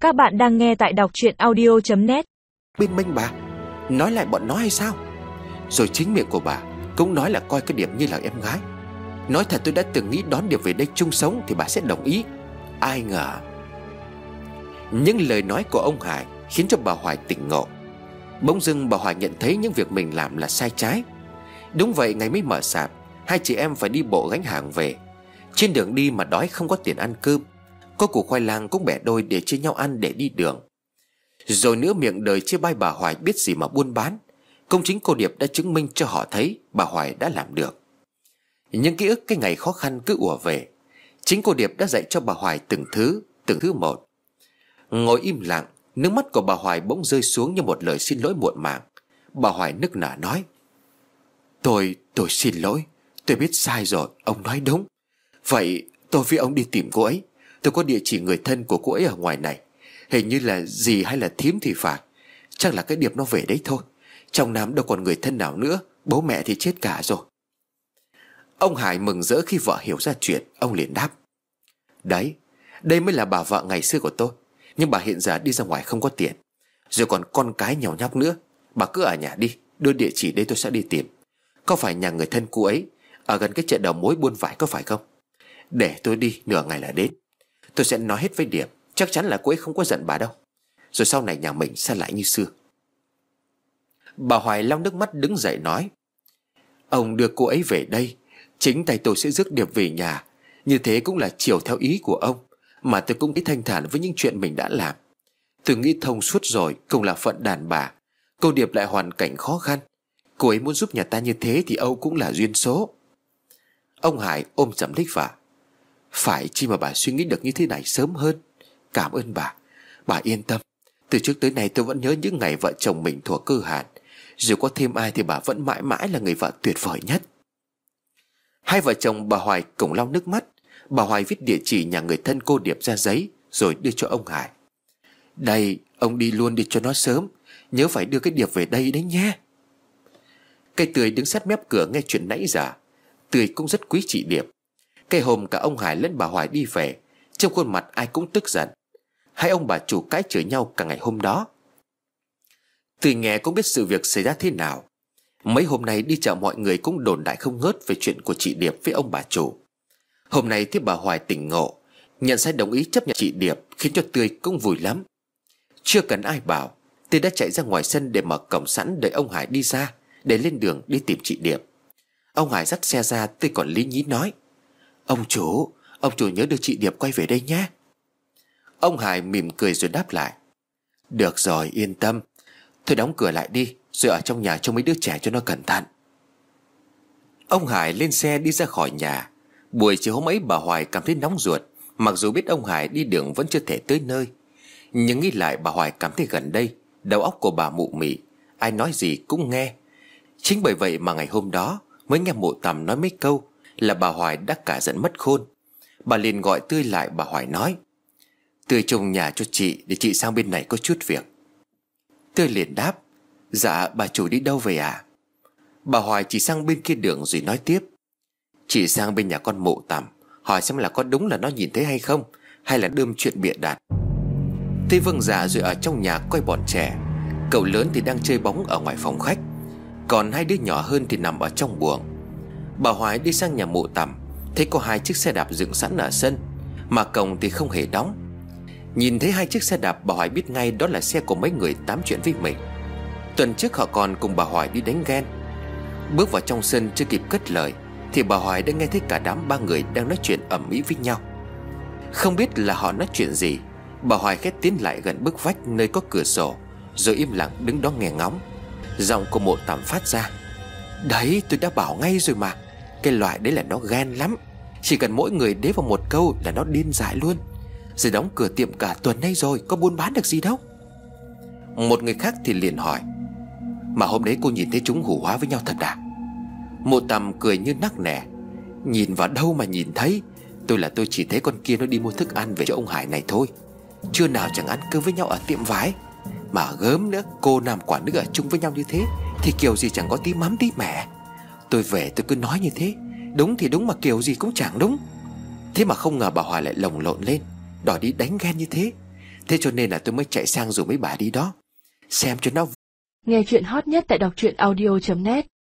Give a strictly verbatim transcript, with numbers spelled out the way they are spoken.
Các bạn đang nghe tại đọc truyện audio chấm net. Bên Minh bà nói lại bọn nó hay sao? Rồi chính miệng của bà cũng nói là coi cái Điệp như là em gái. Nói thật tôi đã từng nghĩ đón Điệp về đây chung sống thì bà sẽ đồng ý. Ai ngờ những lời nói của ông Hải khiến cho bà Hoài tỉnh ngộ. Bỗng dưng bà Hoài nhận thấy những việc mình làm là sai trái. Đúng vậy, ngày mới mở sạp, hai chị em phải đi bộ gánh hàng về. Trên đường đi mà đói không có tiền ăn cơm, có củ khoai lang cũng bẻ đôi để chia nhau ăn để đi đường. Rồi nữa miệng đời chê bai bà Hoài biết gì mà buôn bán. Công chính cô Điệp đã chứng minh cho họ thấy bà Hoài đã làm được. Những ký ức cái ngày khó khăn cứ ùa về. Chính cô Điệp đã dạy cho bà Hoài từng thứ, từng thứ một. Ngồi im lặng, nước mắt của bà Hoài bỗng rơi xuống như một lời xin lỗi muộn màng. Bà Hoài nức nở nói: Tôi, tôi xin lỗi. Tôi biết sai rồi, ông nói đúng. Vậy tôi với ông đi tìm cô ấy. Tôi có địa chỉ người thân của cô ấy ở ngoài này. Hình như là dì hay là thím thì phải. Chắc là cái Điệp nó về đấy thôi. Trong Nam đâu còn người thân nào nữa. Bố mẹ thì chết cả rồi. Ông Hải mừng rỡ khi vợ hiểu ra chuyện. Ông liền đáp: Đấy, đây mới là bà vợ ngày xưa của tôi. Nhưng bà hiện giờ đi ra ngoài không có tiền, rồi còn con cái nhỏ nhóc nữa. Bà cứ ở nhà đi, đưa địa chỉ đây tôi sẽ đi tìm. Có phải nhà người thân cô ấy ở gần cái chợ đầu mối buôn vải có phải không? Để tôi đi, nửa ngày là đến. Tôi sẽ nói hết với Điệp. Chắc chắn là cô ấy không có giận bà đâu. Rồi sau này nhà mình sẽ lại như xưa. Bà Hoài lau nước mắt đứng dậy nói: Ông đưa cô ấy về đây, chính tay tôi sẽ rước Điệp về nhà. Như thế cũng là chiều theo ý của ông. Mà tôi cũng thấy thanh thản với những chuyện mình đã làm. Tôi nghĩ thông suốt rồi, cũng là phận đàn bà. Cô Điệp lại hoàn cảnh khó khăn. Cô ấy muốn giúp nhà ta như thế thì Âu cũng là duyên số. Ông Hải ôm chầm lấy vợ: Phải chi mà bà suy nghĩ được như thế này sớm hơn. Cảm ơn bà. Bà yên tâm. Từ trước tới nay tôi vẫn nhớ những ngày vợ chồng mình thuở cơ hàn. Dù có thêm ai thì bà vẫn mãi mãi là người vợ tuyệt vời nhất. Hai vợ chồng bà Hoài cùng lau nước mắt. Bà Hoài viết địa chỉ nhà người thân cô Điệp ra giấy, rồi đưa cho ông Hải: Đây, ông đi luôn đi cho nó sớm. Nhớ phải đưa cái Điệp về đây đấy nhé. Cây Tươi đứng sát mép cửa nghe chuyện nãy giờ. Tươi cũng rất quý chị Điệp. Cái hôm cả ông Hải lẫn bà Hoài đi về, trong khuôn mặt ai cũng tức giận. Hai ông bà chủ cãi chửi nhau cả ngày hôm đó. Tươi nghe cũng biết sự việc xảy ra thế nào. Mấy hôm nay đi chợ mọi người cũng đồn đại không ngớt về chuyện của chị Điệp với ông bà chủ. Hôm nay thấy bà Hoài tỉnh ngộ, nhận sai đồng ý chấp nhận chị Điệp, khiến cho Tươi cũng vui lắm. Chưa cần ai bảo, Tươi đã chạy ra ngoài sân để mở cổng sẵn đợi ông Hải đi ra, để lên đường đi tìm chị Điệp. Ông Hải dắt xe ra, Tươi còn lý nhí nói: Ông chủ, ông chủ nhớ đưa chị Điệp quay về đây nhé. Ông Hải mỉm cười rồi đáp lại: Được rồi, yên tâm. Thôi đóng cửa lại đi, rồi ở trong nhà trông mấy đứa trẻ cho nó cẩn thận. Ông Hải lên xe đi ra khỏi nhà. Buổi chiều hôm ấy bà Hoài cảm thấy nóng ruột. Mặc dù biết ông Hải đi đường vẫn chưa thể tới nơi, nhưng nghĩ lại bà Hoài cảm thấy gần đây đầu óc của bà mụ mị, ai nói gì cũng nghe. Chính bởi vậy mà ngày hôm đó mới nghe mụ Tầm nói mấy câu là bà Hoài đã cả giận mất khôn. Bà liền gọi Tươi lại. Bà Hoài nói: Tươi trông nhà cho chị, để chị sang bên này có chút việc. Tươi liền đáp: Dạ, bà chủ đi đâu về à? Bà Hoài chỉ sang bên kia đường rồi nói tiếp: Chị sang bên nhà con mụ Tầm, hỏi xem là có đúng là nó nhìn thấy hay không, hay là đơm chuyện bịa đặt. Tươi vâng dạ rồi ở trong nhà coi bọn trẻ. Cậu lớn thì đang chơi bóng ở ngoài phòng khách, còn hai đứa nhỏ hơn thì nằm ở trong buồng. Bà Hoài đi sang nhà mụ Tầm, thấy có hai chiếc xe đạp dựng sẵn ở sân, mà cổng thì không hề đóng. Nhìn thấy hai chiếc xe đạp, bà Hoài biết ngay đó là xe của mấy người tám chuyện với mình. Tuần trước họ còn cùng bà Hoài đi đánh ghen. Bước vào trong sân chưa kịp cất lời thì bà Hoài đã nghe thấy cả đám ba người đang nói chuyện ầm ĩ với nhau. Không biết là họ nói chuyện gì, bà Hoài khét tiến lại gần bức vách nơi có cửa sổ, rồi im lặng đứng đó nghe ngóng. Giọng của mụ Tầm phát ra: Đấy, tôi đã bảo ngay rồi mà. Cái loại đấy là nó ghen lắm. Chỉ cần mỗi người đế vào một câu là nó điên dại luôn. Rồi đóng cửa tiệm cả tuần nay rồi, có buôn bán được gì đâu. Một người khác thì liền hỏi: Mà hôm đấy cô nhìn thấy chúng hù hóa với nhau thật à? Mụ Tầm cười như nắc nẻ: Nhìn vào đâu mà nhìn thấy. Tôi là tôi chỉ thấy con kia nó đi mua thức ăn về cho ông Hải này thôi. Trưa nào chẳng ăn cơm với nhau ở tiệm vải. Mà gớm nữa, cô nam quả nữ ở chung với nhau như thế thì kiểu gì chẳng có tí mắm tí mẻ. Tôi về tôi cứ nói như thế, đúng thì đúng mà kiểu gì cũng chẳng đúng. Thế mà không ngờ bà Hoài lại lồng lộn lên, đòi đi đánh ghen như thế. Thế cho nên là tôi mới chạy sang rủ mấy bà đi đó, xem cho nó. Nghe chuyện hot nhất tại đọc truyện audio chấm net.